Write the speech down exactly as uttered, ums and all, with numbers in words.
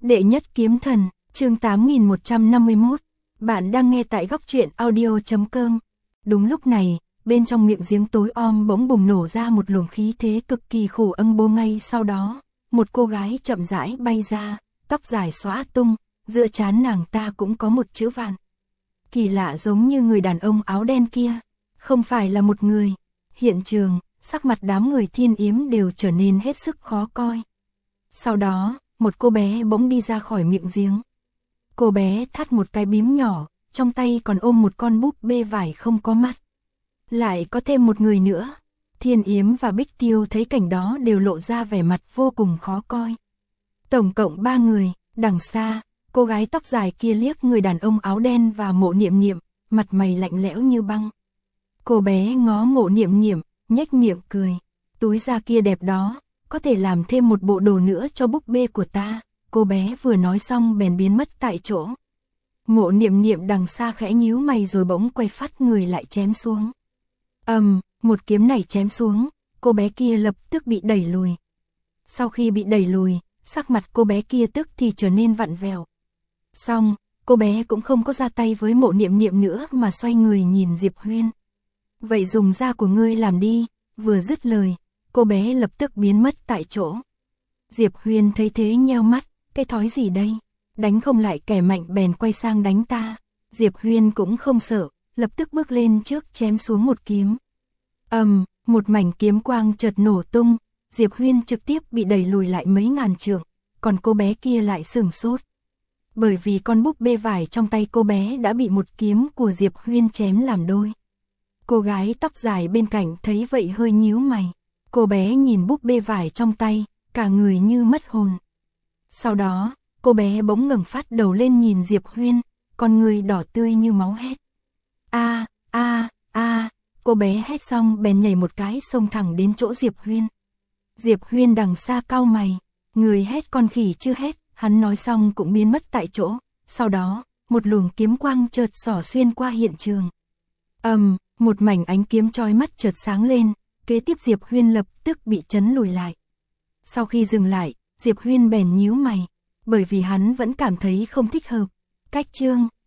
Đệ nhất kiếm thần, chương tám nghìn một trăm năm mươi mốt. Bạn đang nghe tại góc truyện audio chấm com. Đúng lúc này, bên trong miệng giếng tối om bỗng bùng nổ ra một luồng khí thế cực kỳ khủng âng bô. Ngay sau đó, một cô gái chậm rãi bay ra, tóc dài xõa tung, giữa trán nàng ta cũng có một chữ vạn. Kỳ lạ, giống như người đàn ông áo đen kia, không phải là một người. Hiện trường, sắc mặt đám người Thiên Yếm đều trở nên hết sức khó coi. Sau đó, một cô bé bỗng đi ra khỏi miệng giếng. Cô bé thắt một cái bím nhỏ, trong tay còn ôm một con búp bê vải không có mắt. Lại có thêm một người nữa. Thiên Yếm và Bích Tiêu thấy cảnh đó đều lộ ra vẻ mặt vô cùng khó coi. Tổng cộng ba người, đằng xa, cô gái tóc dài kia liếc người đàn ông áo đen và Mộ Niệm Niệm, mặt mày lạnh lẽo như băng. Cô bé ngó Mộ Niệm Niệm, nhếch miệng cười. Túi da kia đẹp đó, có thể làm thêm một bộ đồ nữa cho búp bê của ta. Cô bé vừa nói xong bèn biến mất tại chỗ. Mộ Niệm Niệm đằng xa khẽ nhíu mày rồi bỗng quay phát người lại chém xuống. Ầm, um, một kiếm này chém xuống, cô bé kia lập tức bị đẩy lùi. Sau khi bị đẩy lùi, sắc mặt cô bé kia tức thì trở nên vặn vẹo. Xong, cô bé cũng không có ra tay với Mộ Niệm Niệm nữa mà xoay người nhìn Diệp Huyên. Vậy dùng da của ngươi làm đi. Vừa dứt lời, cô bé lập tức biến mất tại chỗ. Diệp Huyên thấy thế nheo mắt, cái thói gì đây? Đánh không lại kẻ mạnh bèn quay sang đánh ta. Diệp Huyên cũng không sợ, lập tức bước lên trước chém xuống một kiếm. Ầm, um, một mảnh kiếm quang chợt nổ tung, Diệp Huyên trực tiếp bị đẩy lùi lại mấy ngàn trượng, còn cô bé kia lại sửng sốt. Bởi vì con búp bê vải trong tay cô bé đã bị một kiếm của Diệp Huyên chém làm đôi. Cô gái tóc dài bên cạnh thấy vậy hơi nhíu mày. Cô bé nhìn búp bê vải trong tay, cả người như mất hồn. Sau đó, cô bé bỗng ngẩng phát đầu lên nhìn Diệp Huyên, con người đỏ tươi như máu hét. A, a, a, cô bé hét xong bèn nhảy một cái xông thẳng đến chỗ Diệp Huyên. Diệp Huyên đằng xa cau mày, người hét con khỉ chưa hét, hắn nói xong cũng biến mất tại chỗ. Sau đó, một luồng kiếm quang chợt xỏ xuyên qua hiện trường. Ầm, um, một mảnh ánh kiếm chói mắt chợt sáng lên, kế tiếp Diệp Huyên lập tức bị chấn lùi lại. Sau khi dừng lại, Diệp Huyên bèn nhíu mày, bởi vì hắn vẫn cảm thấy không thích hợp. Cách chương